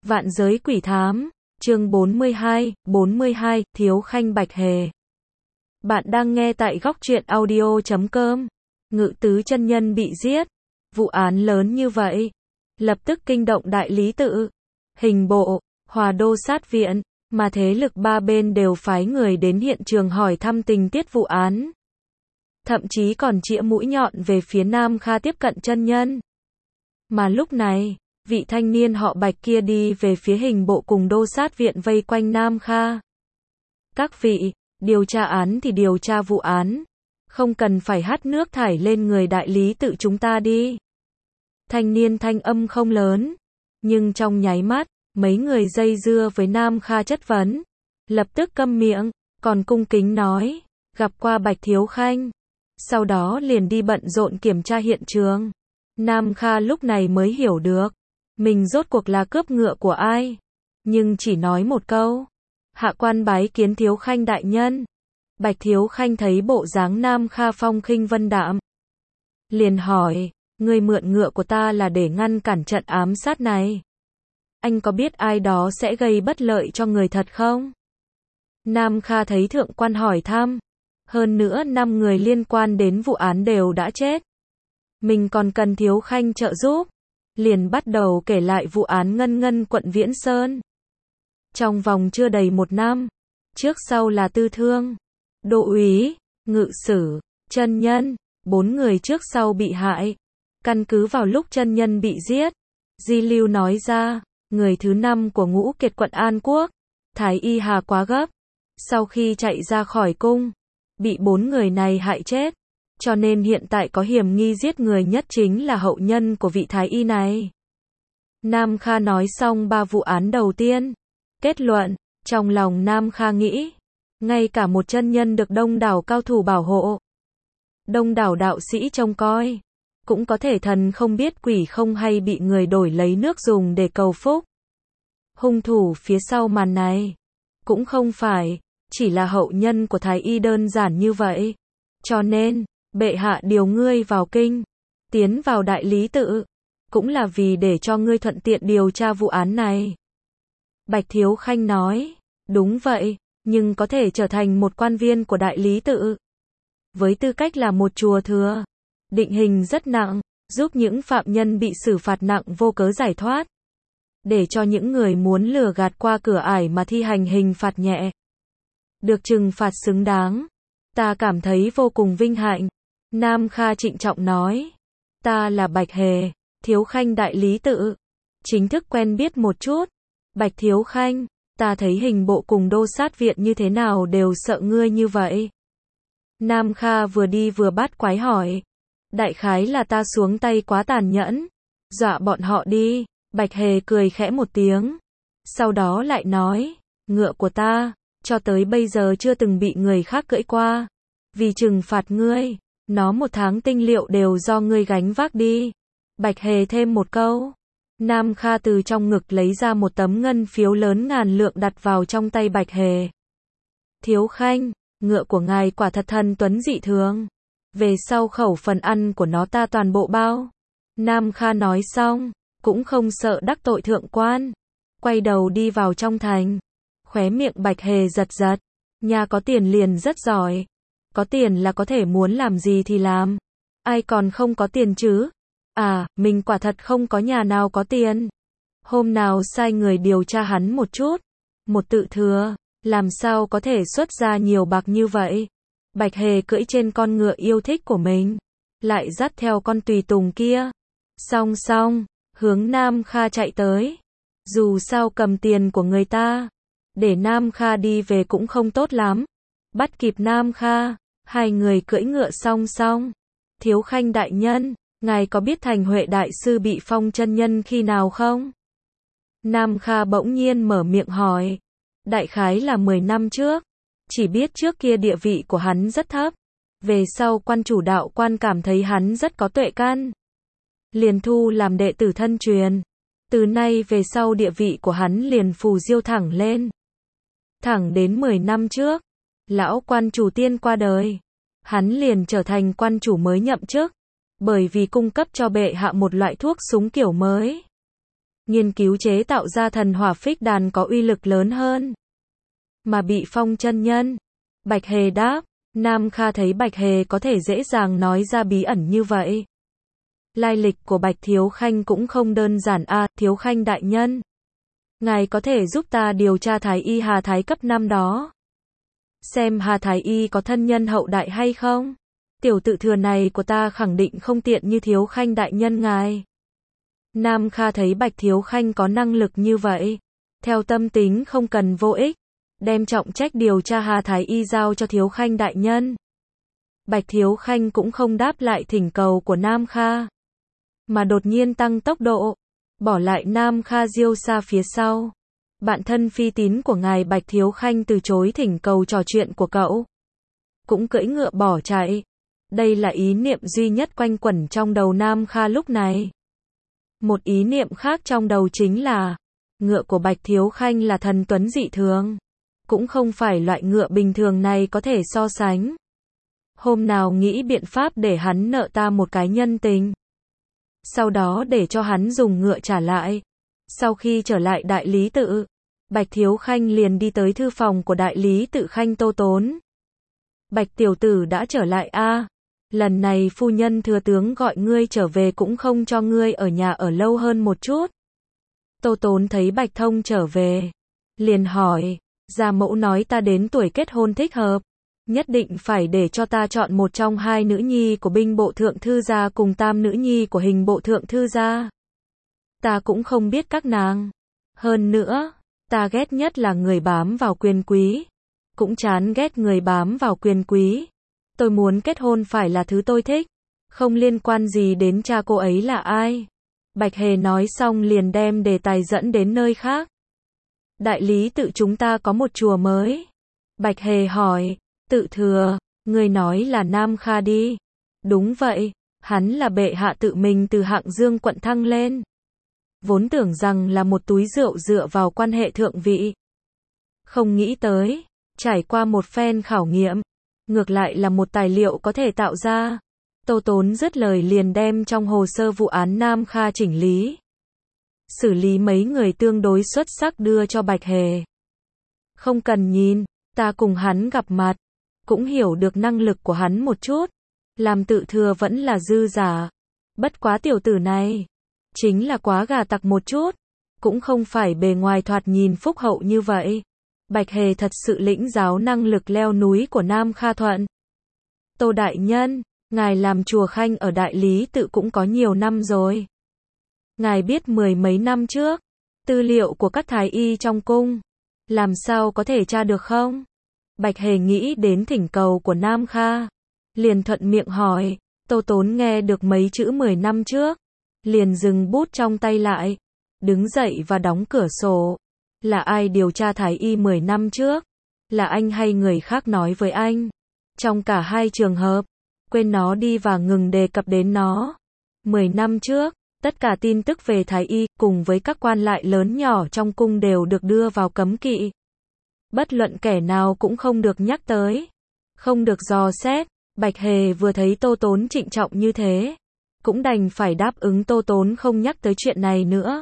Vạn giới quỷ thám, chương 42, Thiếu Khanh Bạch Hề. Bạn đang nghe tại góc truyện audio.com. Ngự tứ chân nhân bị giết. Vụ án lớn như vậy, lập tức kinh động đại lý tự, hình bộ, Hòa Đô sát viện, mà thế lực ba bên đều phái người đến hiện trường hỏi thăm tình tiết vụ án. Thậm chí còn chĩa mũi nhọn về phía Nam Kha tiếp cận chân nhân. Mà lúc này, vị thanh niên họ Bạch kia đi về phía hình bộ cùng Đô sát viện vây quanh Nam Kha. Các vị, điều tra án thì điều tra vụ án, không cần phải hắt nước thải lên người đại lý tự chúng ta đi. Thanh niên thanh âm không lớn, nhưng trong nháy mắt, mấy người dây dưa với Nam Kha chất vấn, lập tức câm miệng, còn cung kính nói, gặp qua Bạch Thiếu Khanh. Sau đó liền đi bận rộn kiểm tra hiện trường. Nam Kha lúc này mới hiểu được, mình rốt cuộc là cướp ngựa của ai. Nhưng chỉ nói một câu, hạ quan bái kiến Thiếu Khanh đại nhân. Bạch Thiếu Khanh thấy bộ dáng Nam Kha phong khinh vân đạm, liền hỏi, ngươi mượn ngựa của ta là để ngăn cản trận ám sát này. Anh có biết ai đó sẽ gây bất lợi cho người thật không? Nam Kha thấy thượng quan hỏi thăm, hơn nữa 5 người liên quan đến vụ án đều đã chết. Mình còn cần Thiếu Khanh trợ giúp. Liền bắt đầu kể lại vụ án Ngân Ngân quận Viễn Sơn. Trong vòng chưa đầy 1 năm, trước sau là tư thương, đô úy, ngự sử, chân nhân, 4 người trước sau bị hại. Căn cứ vào lúc chân nhân bị giết, Di Lưu nói ra, người thứ 5 của Ngũ Kiệt quận An Quốc, Thái Y Hà quá gấp, sau khi chạy ra khỏi cung, bị 4 người này hại chết. Cho nên hiện tại có hiểm nghi giết người nhất chính là hậu nhân của vị Thái Y này. Nam Kha nói xong 3 vụ án đầu tiên. Kết luận, trong lòng Nam Kha nghĩ, ngay cả một chân nhân được đông đảo cao thủ bảo hộ, đông đảo đạo sĩ trông coi, cũng có thể thần không biết quỷ không hay bị người đổi lấy nước dùng để cầu phúc. Hung thủ phía sau màn này, cũng không phải, chỉ là hậu nhân của Thái Y đơn giản như vậy. Cho nên, bệ hạ điều ngươi vào kinh, tiến vào đại lý tự, cũng là vì để cho ngươi thuận tiện điều tra vụ án này. Bạch Thiếu Khanh nói, đúng vậy, nhưng có thể trở thành một quan viên của đại lý tự. Với tư cách là một chùa thừa, định hình rất nặng, giúp những phạm nhân bị xử phạt nặng vô cớ giải thoát. Để cho những người muốn lừa gạt qua cửa ải mà thi hành hình phạt nhẹ, được trừng phạt xứng đáng. Ta cảm thấy vô cùng vinh hạnh. Nam Kha trịnh trọng nói, ta là Bạch Hề, Thiếu Khanh đại lý tự. Chính thức quen biết một chút. Bạch Thiếu Khanh, ta thấy hình bộ cùng Đô sát viện như thế nào đều sợ ngươi như vậy. Nam Kha vừa đi vừa bắt quái hỏi, đại khái là ta xuống tay quá tàn nhẫn, dọa bọn họ đi. Bạch Hề cười khẽ một tiếng, sau đó lại nói, ngựa của ta, cho tới bây giờ chưa từng bị người khác cưỡi qua. Vì trừng phạt ngươi, nó 1 tháng tinh liệu đều do ngươi gánh vác đi. Bạch Hề thêm một câu. Nam Kha từ trong ngực lấy ra một tấm ngân phiếu lớn ngàn lượng đặt vào trong tay Bạch Hề. Thiếu Khanh, ngựa của ngài quả thật thần tuấn dị thường. Về sau khẩu phần ăn của nó ta toàn bộ bao. Nam Kha nói xong, cũng không sợ đắc tội thượng quan. Quay đầu đi vào trong thành. Khóe miệng Bạch Hề giật giật. Nhà có tiền liền rất giỏi. Có tiền là có thể muốn làm gì thì làm. Ai còn không có tiền chứ? À, mình quả thật không có nhà nào có tiền. Hôm nào sai người điều tra hắn một chút. Một tự thừa, làm sao có thể xuất ra nhiều bạc như vậy? Bạch Hề cưỡi trên con ngựa yêu thích của mình, lại dắt theo con tùy tùng kia. Song song, hướng Nam Kha chạy tới. Dù sao cầm tiền của người ta, để Nam Kha đi về cũng không tốt lắm. Bắt kịp Nam Kha, hai người cưỡi ngựa song song. Thiếu Khanh đại nhân, ngài có biết Thành Huệ đại sư bị phong chân nhân khi nào không? Nam Kha bỗng nhiên mở miệng hỏi. Đại khái là 10 năm trước. Chỉ biết trước kia địa vị của hắn rất thấp. Về sau quan chủ đạo quan cảm thấy hắn rất có tuệ căn, liền thu làm đệ tử thân truyền. Từ nay về sau địa vị của hắn liền phù diêu thẳng lên. Thẳng đến 10 năm trước, lão quan chủ tiên qua đời, hắn liền trở thành quan chủ mới nhậm chức, bởi vì cung cấp cho bệ hạ một loại thuốc súng kiểu mới. nghiên cứu chế tạo ra thần hỏa phích đàn có uy lực lớn hơn. Mà bị Phong chân nhân. Bạch Hề đáp, Nam Kha thấy Bạch Hề có thể dễ dàng nói ra bí ẩn như vậy. Lai lịch của Bạch Thiếu Khanh cũng không đơn giản a, Thiếu Khanh đại nhân. Ngài có thể giúp ta điều tra Thái Y Hà Thái cấp 5 đó. Xem Hà Thái Y có thân nhân hậu đại hay không? Tiểu tự thừa này của ta khẳng định không tiện như Thiếu Khanh đại nhân ngài. Nam Kha thấy Bạch Thiếu Khanh có năng lực như vậy. Theo tâm tính không cần vô ích. Đem trọng trách điều tra Hà Thái Y giao cho Thiếu Khanh đại nhân. Bạch Thiếu Khanh cũng không đáp lại thỉnh cầu của Nam Kha. Mà đột nhiên tăng tốc độ. Bỏ lại Nam Kha diêu xa phía sau. Bạn thân phi tín của ngài Bạch Thiếu Khanh từ chối thỉnh cầu trò chuyện của cậu. Cũng cưỡi ngựa bỏ chạy. Đây là ý niệm duy nhất quanh quẩn trong đầu Nam Kha lúc này. Một ý niệm khác trong đầu chính là ngựa của Bạch Thiếu Khanh là thần tuấn dị thường. Cũng không phải loại ngựa bình thường này có thể so sánh. Hôm nào nghĩ biện pháp để hắn nợ ta một cái nhân tình. Sau đó để cho hắn dùng ngựa trả lại. Sau khi trở lại đại lý tự, Bạch Thiếu Khanh liền đi tới thư phòng của đại lý tự Khanh Tô Tốn. Bạch tiểu tử đã trở lại a. Lần này phu nhân thừa tướng gọi ngươi trở về cũng không cho ngươi ở nhà ở lâu hơn một chút. Tô Tốn thấy Bạch Thông trở về. Liền hỏi, gia mẫu nói ta đến tuổi kết hôn thích hợp. Nhất định phải để cho ta chọn một trong hai nữ nhi của binh bộ thượng thư gia cùng tam nữ nhi của hình bộ thượng thư gia. Ta cũng không biết các nàng. Hơn nữa, ta ghét nhất là người bám vào quyền quý. Cũng chán ghét người bám vào quyền quý. Tôi muốn kết hôn phải là thứ tôi thích. Không liên quan gì đến cha cô ấy là ai. Bạch Hề nói xong liền đem đề tài dẫn đến nơi khác. Đại lý tự chúng ta có một chùa mới. Bạch Hề hỏi, tự thừa, người nói là Nam Kha đi. Đúng vậy, hắn là bệ hạ tự mình từ Hạng Dương quận thăng lên. Vốn tưởng rằng là một túi rượu dựa vào quan hệ thượng vị. Không nghĩ tới, trải qua một phen khảo nghiệm, ngược lại là một tài liệu có thể tạo ra. Tô Tốn dứt lời liền đem trong hồ sơ vụ án Nam Kha chỉnh lý. Xử lý mấy người tương đối xuất sắc đưa cho Bạch Hề. Không cần nhìn, ta cùng hắn gặp mặt, cũng hiểu được năng lực của hắn một chút. Làm tự thừa vẫn là dư giả. Bất quá tiểu tử này, chính là quá gà tặc một chút. Cũng không phải bề ngoài thoạt nhìn phúc hậu như vậy. Bạch Hề thật sự lĩnh giáo năng lực leo núi của Nam Kha Thuận. Tô đại nhân, ngài làm chùa Khanh ở đại lý tự cũng có nhiều năm rồi. Ngài biết mười mấy năm trước, tư liệu của các thái y trong cung, làm sao có thể tra được không? Bạch Hề nghĩ đến thỉnh cầu của Nam Kha, liền thuận miệng hỏi. Tô Tốn nghe được mấy chữ 10 năm trước, liền dừng bút trong tay lại, đứng dậy và đóng cửa sổ. Là ai điều tra thái y 10 năm trước? Là anh hay người khác nói với anh? Trong cả hai trường hợp, quên nó đi và ngừng đề cập đến nó. 10 năm trước, tất cả tin tức về thái y, cùng với các quan lại lớn nhỏ trong cung đều được đưa vào cấm kỵ. Bất luận kẻ nào cũng không được nhắc tới, không được dò xét. Bạch Hề vừa thấy Tô Tốn trịnh trọng như thế, cũng đành phải đáp ứng Tô Tốn không nhắc tới chuyện này nữa.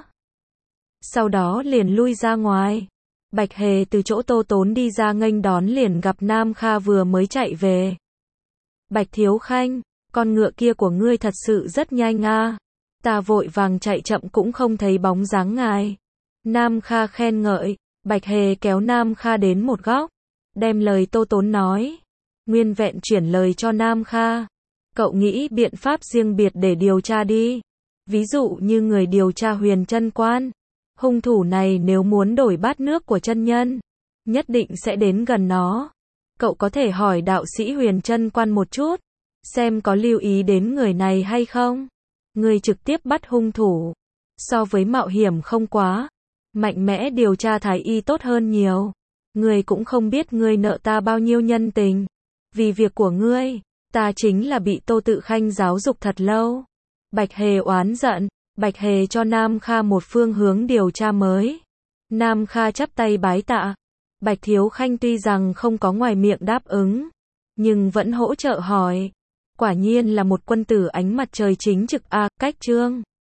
Sau đó liền lui ra ngoài. Bạch Hề từ chỗ Tô Tốn đi ra nghênh đón liền gặp Nam Kha vừa mới chạy về. Bạch Thiếu Khanh, con ngựa kia của ngươi thật sự rất nhanh a. Ta vội vàng chạy chậm cũng không thấy bóng dáng ngài. Nam Kha khen ngợi. Bạch Hề kéo Nam Kha đến một góc, đem lời Tô Tốn nói, nguyên vẹn chuyển lời cho Nam Kha. Cậu nghĩ biện pháp riêng biệt để điều tra đi. Ví dụ như người điều tra Huyền Chân Quan. Hung thủ này nếu muốn đổi bát nước của chân nhân, nhất định sẽ đến gần nó. Cậu có thể hỏi đạo sĩ Huyền Chân Quan một chút, xem có lưu ý đến người này hay không. Người trực tiếp bắt hung thủ, so với mạo hiểm không quá, mạnh mẽ điều tra thái y tốt hơn nhiều. Ngươi cũng không biết ngươi nợ ta bao nhiêu nhân tình. Vì việc của ngươi, ta chính là bị Tô Tự Khanh giáo dục thật lâu. Bạch Hề oán giận. Bạch Hề cho Nam Kha một phương hướng điều tra mới. Nam Kha chắp tay bái tạ. Bạch Thiếu Khanh tuy rằng không có ngoài miệng đáp ứng, nhưng vẫn hỗ trợ hỏi. Quả nhiên là một quân tử ánh mặt trời chính trực a. Cách chương